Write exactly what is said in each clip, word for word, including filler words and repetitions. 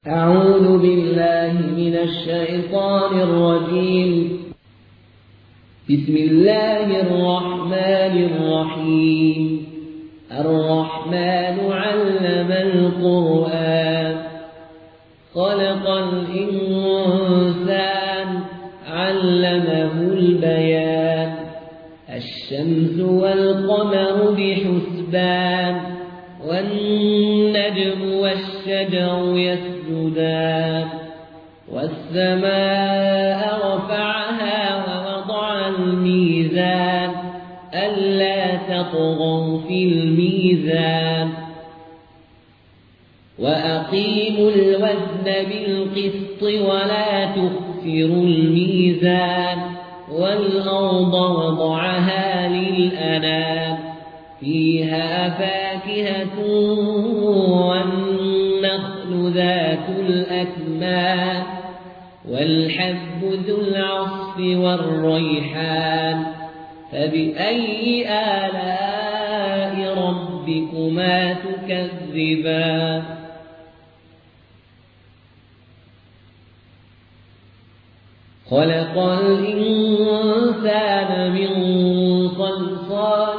أعوذ بالله من الشيطان الرجيم. بسم الله الرحمن الرحيم. الرحمن علم القرآن خلق الإنسان علمه البيان. الشمس والقمر بحسبان والنجم والشجر يسجدان. والسماء رفعها ووضع الميزان ألا تطغوا في الميزان وأقيموا الوزن بالقسط ولا تخسروا الميزان. والأرض وضعها للأنام فيها فاكهة والنخل ذات الأكمام والحب ذو العصف والريحان. فبأي آلاء ربكما تكذبان؟ خلق الإنسان من صلصال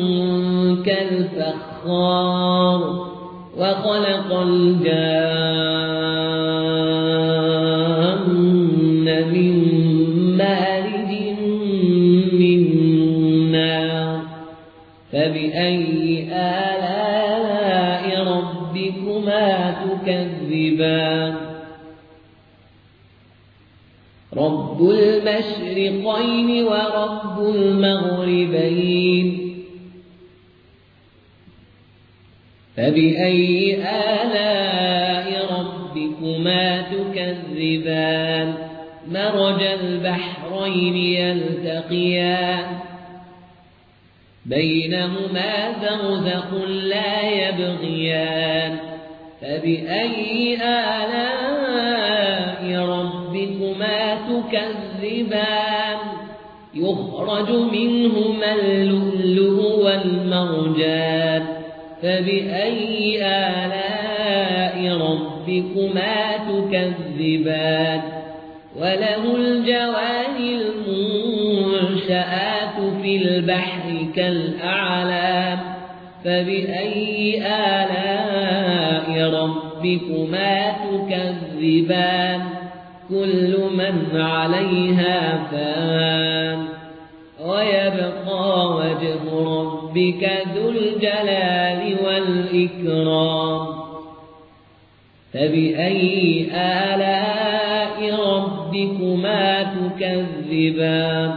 كالفخار وخلق الجان من مارج من نار. فبأي آلاء ربكما تكذبان؟ رب المشرقين ورب المغربين. فبأي آلاء ربكما تكذبان؟ مرج البحرين يلتقيان بينهما برزخ لا يبغيان. فبأي آلاء ربكما تكذبان؟ يخرج منهما اللؤلؤ والمرجان. فبأي آلاء ربكما تكذبان؟ وله الجوار المنشآت في البحر كالأعلام. فبأي آلاء ربكما تكذبان؟ كل من عليها فان ويبقى وجه ربك ذو الجلال والإكرام. فبأي آلاء ربكما تكذبان؟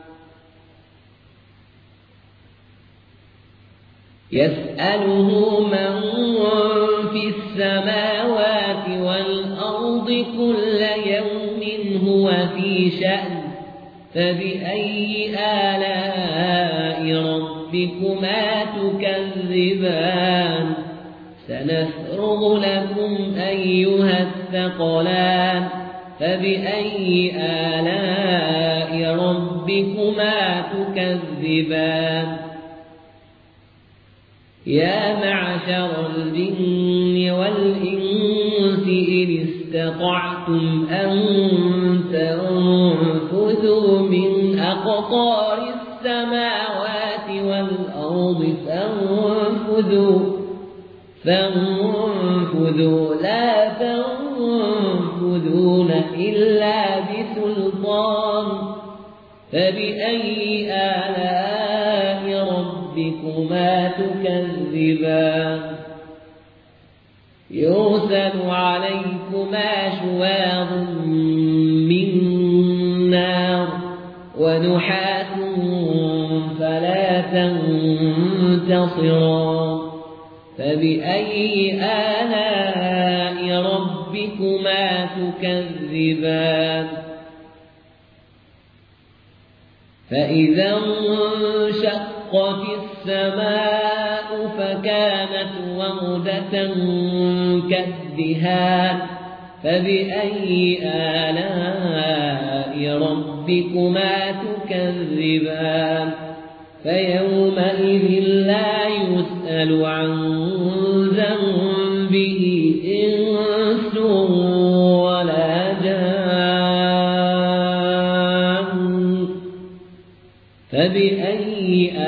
يسأله من في السماوات والأرض كل يوم هو في شأن. فبأي آلاء ربكما تكذبان؟ سنفرغ لكم أيها الثقلان. فبأي آلاء ربكما تكذبان؟ يا معشر الجن والإنس إن استطعتم أن تنفذوا من أقطار السماوات والأرض فانفذوا فانفذوا لا تنفذون إلا بسلطان. فبأي آلاء ربكما تكذبان؟ يرسل عليكما شواظ من نار ونحاس فلا تنتصران. فبأي آلاء ربكما تكذبان؟ فإذا انشقت السماء فكانت وردة كالدهان. فبأي آلاء ربكما تكذبان؟ فيومئذ لا يسأل عن ذنبه إنس ولا جان فبأي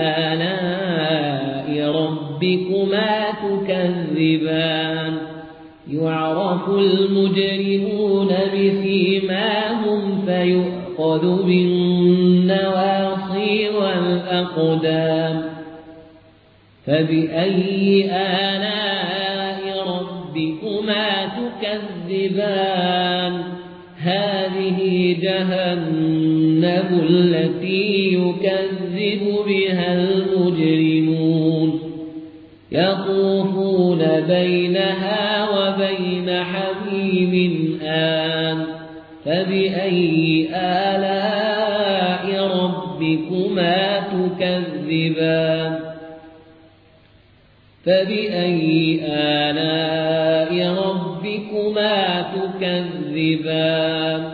آلاء ربكما تكذبان يعرف المجرمون بسيماهم فيؤخذ بالنواصي والأقدام فبأي آلاء ربكما تكذبان هذه جهنم التي يكذب بها المجرمون يطوفون بينها وبين حميم آن فبأي آلاء ربكما تكذبان فبأي آلاء ربكما تكذبان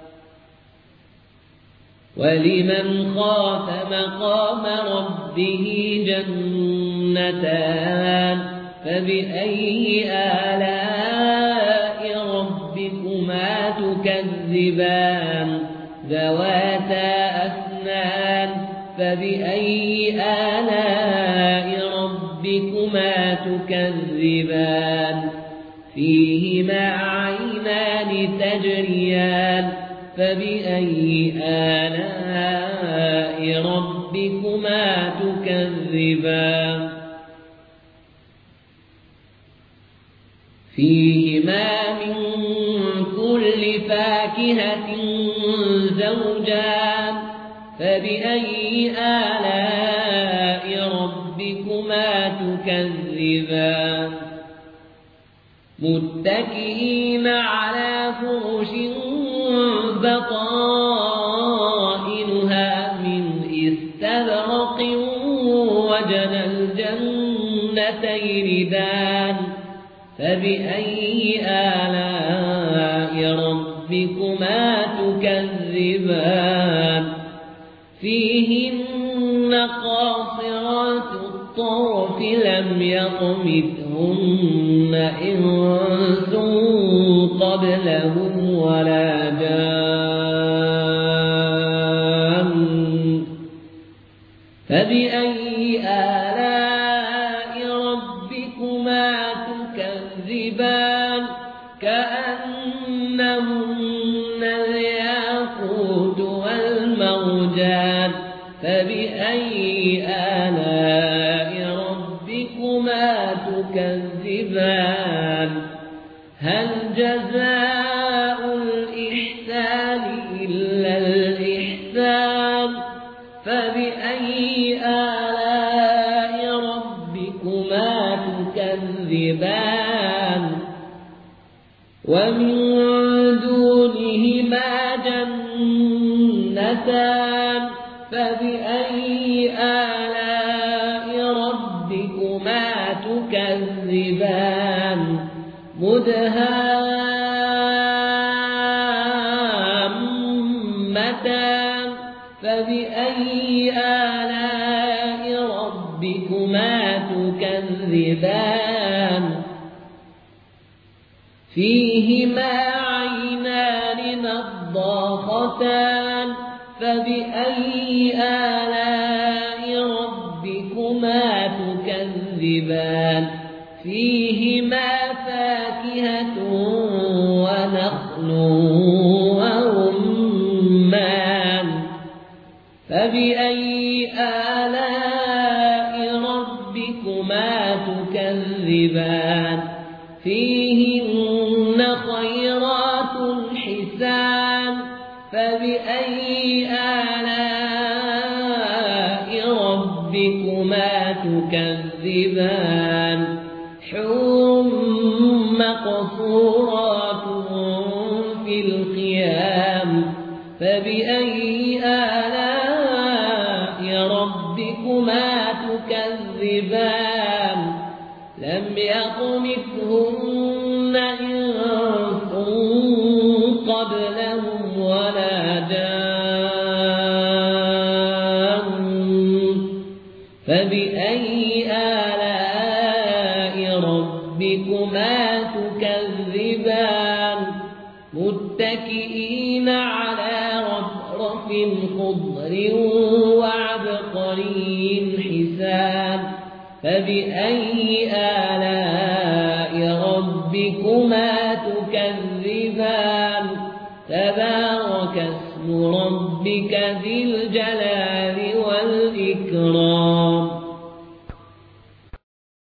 ولمن خاف مقام ربه جنتان فبأي آلاء ربكما تكذبان ذواتا أفنان فبأي آلاء ربكما تكذبان فيهما عينان تجريان فبأي آلاء ربكما تكذبان فيهما من كل فاكهة زوجان فبأي آلاء ربكما تكذبان متكئين على فرش بطائنها من استبرق وجنى الجنتين دان فبأي آلاء ربكما تكذبان فيهن قاصرات الطرف لم يطمثهن إنس قبلهم ولا جان فبأي آلاء ربكما تكذبان كأنهن الياقوت والمرجان فبأي آلاء ربكما تكذبان هل جزاء الإحسان إلا الإحسان فبأي آلاء ربكما تكذبان ومن دونهما جنتان فبأي آلاء ربكما تكذبان مدهامتان فبأي آلاء ربكما تكذبان فيهما عينان نضاختان فبأي آلاء ربكما تكذبان فيهما فاكهة ونخل ورمان فبأي آلاء ربكما تكذبان فيهن خيرات حسان فبأي آلاء ربكما تكذبان حور مقصورات في الخيام فبأي آلاء ربكما تكذبان لم يطمثهن إنس قبلهم ولا جان فبأي آلاء ربكما تكذبان متكئين على رفرف خضر وعبقري حسان فبأي آلاء ربكما تكذبان تبارك اسم ربك ذي الجلال والإكرام